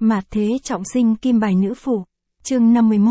Mạt thế trọng sinh kim bài nữ phụ. Chương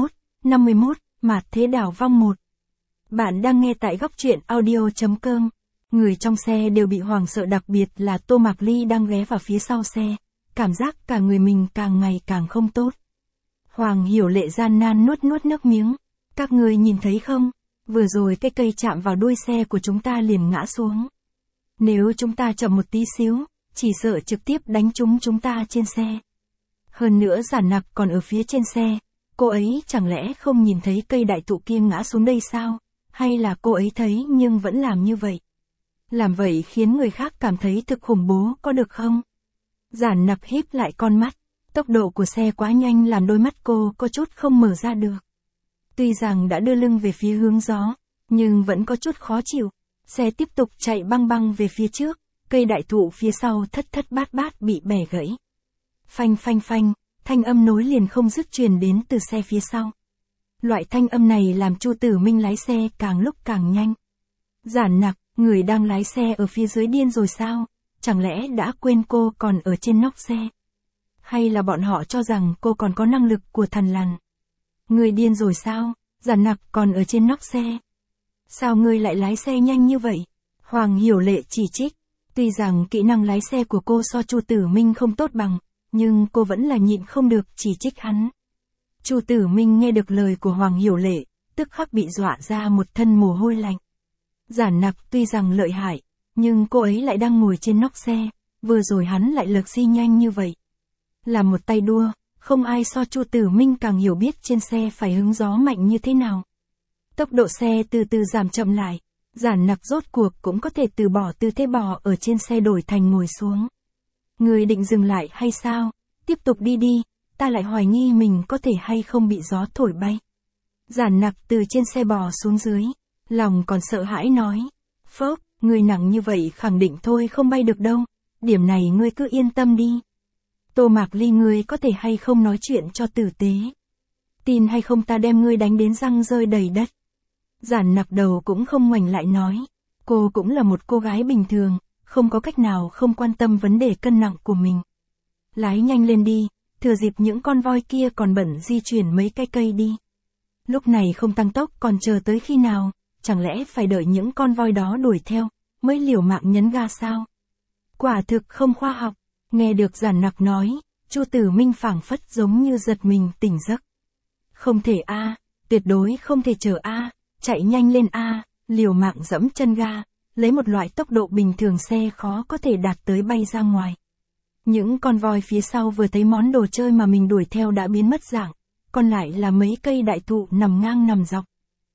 51, Mạt thế đảo vong 1. Bạn đang nghe tại góc truyện audio.com. Người trong xe đều bị hoảng sợ, đặc biệt là Tô Mạc Ly đang ghé vào phía sau xe. Cảm giác cả người mình càng ngày càng không tốt. Hoàng Hiểu Lệ gian nan nuốt nước miếng. Các người nhìn thấy không? Vừa rồi cái cây chạm vào đuôi xe của chúng ta liền ngã xuống. Nếu chúng ta chậm một tí xíu, chỉ sợ trực tiếp đánh trúng chúng ta trên xe. Hơn nữa Giản Nặc còn ở phía trên xe, cô ấy chẳng lẽ không nhìn thấy cây đại thụ kia ngã xuống đây sao? Hay là cô ấy thấy nhưng vẫn làm như vậy? Làm vậy khiến người khác cảm thấy thực khủng bố, có được không? Giản Nặc híp lại con mắt, tốc độ của xe quá nhanh làm đôi mắt cô có chút không mở ra được. Tuy rằng đã đưa lưng về phía hướng gió, nhưng vẫn có chút khó chịu. Xe tiếp tục chạy băng về phía trước, cây đại thụ phía sau thất bát bị bẻ gãy. Phanh, thanh âm nối liền không dứt truyền đến từ xe phía sau. Loại thanh âm này làm Chu Tử Minh lái xe càng lúc càng nhanh. Giản Nặc, người đang lái xe ở phía dưới điên rồi sao? Chẳng lẽ đã quên cô còn ở trên nóc xe? Hay là bọn họ cho rằng cô còn có năng lực của thần lằn? Người điên rồi sao? Giản Nặc còn ở trên nóc xe. Sao ngươi lại lái xe nhanh như vậy? Hoàng Hiểu Lệ chỉ trích. Tuy rằng kỹ năng lái xe của cô so Chu Tử Minh không tốt bằng, nhưng cô vẫn là nhịn không được chỉ trích hắn. Chu Tử Minh nghe được lời của Hoàng Hiểu Lệ, tức khắc bị dọa ra một thân mồ hôi lạnh. Giản Nặc tuy rằng lợi hại, nhưng cô ấy lại đang ngồi trên nóc xe, vừa rồi hắn lại lược xi nhanh như vậy. Là một tay đua, không ai so Chu Tử Minh càng hiểu biết trên xe phải hứng gió mạnh như thế nào. Tốc độ xe từ từ giảm chậm lại, Giản Nặc rốt cuộc cũng có thể từ bỏ tư thế bò ở trên xe đổi thành ngồi xuống. Người định dừng lại hay sao? Tiếp tục đi, ta lại hoài nghi mình có thể hay không bị gió thổi bay. Giản Nặc từ trên xe bò xuống dưới, lòng còn sợ hãi nói. Phốc, người nặng như vậy khẳng định thôi không bay được đâu, điểm này ngươi cứ yên tâm đi. Tô Mạc Ly, ngươi có thể hay không nói chuyện cho tử tế? Tin hay không ta đem ngươi đánh đến răng rơi đầy đất. Giản Nặc đầu cũng không ngoảnh lại nói. Cô cũng là một cô gái bình thường, không có cách nào không quan tâm vấn đề cân nặng của mình. Lái nhanh lên đi, thừa dịp những con voi kia còn bận di chuyển mấy cái cây đi. Lúc này không tăng tốc còn chờ tới khi nào, chẳng lẽ phải đợi những con voi đó đuổi theo, mới liều mạng nhấn ga sao? Quả thực không khoa học. Nghe được Giản Nặc nói, Chu Tử Minh phảng phất giống như giật mình tỉnh giấc. Không thể a, tuyệt đối không thể chờ a, chạy nhanh lên a, liều mạng giẫm chân ga, lấy một loại tốc độ bình thường xe khó có thể đạt tới bay ra ngoài. Những con voi phía sau vừa thấy món đồ chơi mà mình đuổi theo đã biến mất dạng, còn lại là mấy cây đại thụ nằm ngang nằm dọc.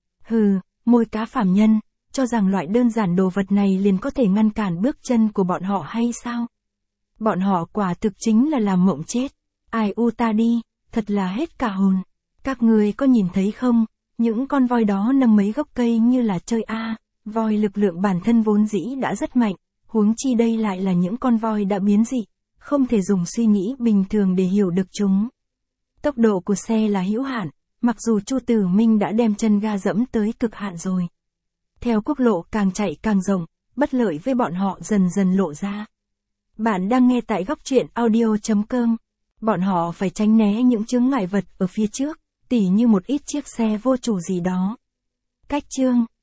Hừ, môi cá phàm nhân, cho rằng loại đơn giản đồ vật này liền có thể ngăn cản bước chân của bọn họ hay sao? Bọn họ quả thực chính là làm mộng chết. Ai u ta đi, thật là hết cả hồn. Các người có nhìn thấy không, những con voi đó nâng mấy gốc cây như là chơi a, voi lực lượng bản thân vốn dĩ đã rất mạnh, huống chi đây lại là những con voi đã biến dị, không thể dùng suy nghĩ bình thường để hiểu được chúng. Tốc độ của xe là hữu hạn, mặc dù Chu Tử Minh đã đem chân ga dẫm tới cực hạn rồi. Theo quốc lộ càng chạy càng rộng, bất lợi với bọn họ dần dần lộ ra. Bạn đang nghe tại góc truyện audio.com. Bọn họ phải tránh né những chướng ngại vật ở phía trước, tỉ như một ít chiếc xe vô chủ gì đó. Cách chương